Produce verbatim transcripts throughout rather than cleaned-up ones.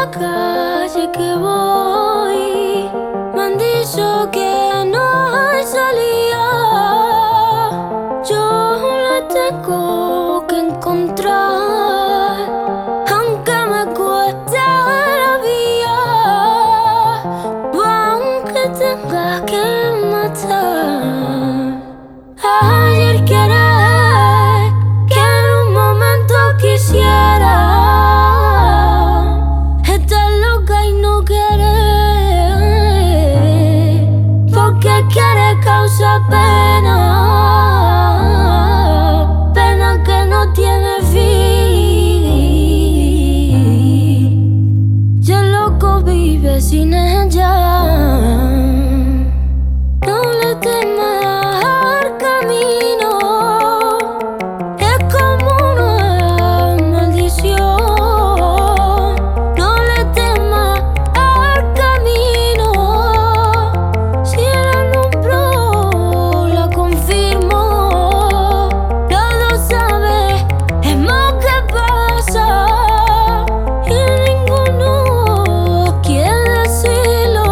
la calle que voy me han dicho que no hay salida. Yo la tengo que encontrar, aunque me cueste la vía, o aunque tenga que matar. Ayer querer que en un momento quisiera estar loca y no querer, porque querer causa pena, pena que no tiene fin. Y el loco vive sin ella. No le temas al camino, es como una maldición. No le temas al camino, si la nombró, la confirmó. Todos saben, es más que pasa, y ninguno quiere decirlo.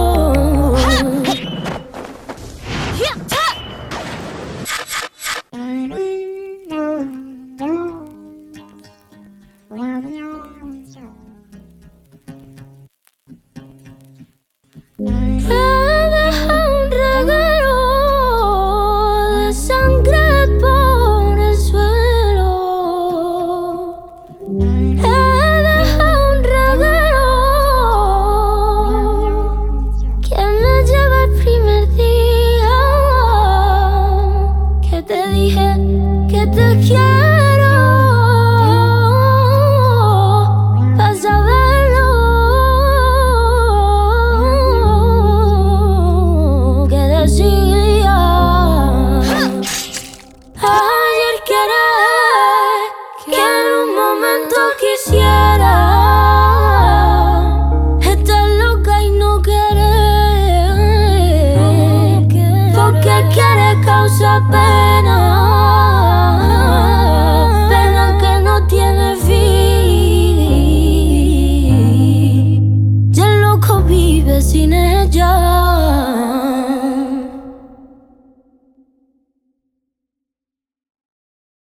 He dejado un regalo de sangre por el suelo. He dejado un regalo que me lleva el primer día que te dije que te quiero. Vas a verlo, que decía. Ayer querer que en un momento quisiera estar loca y no querer, porque querer causa pena.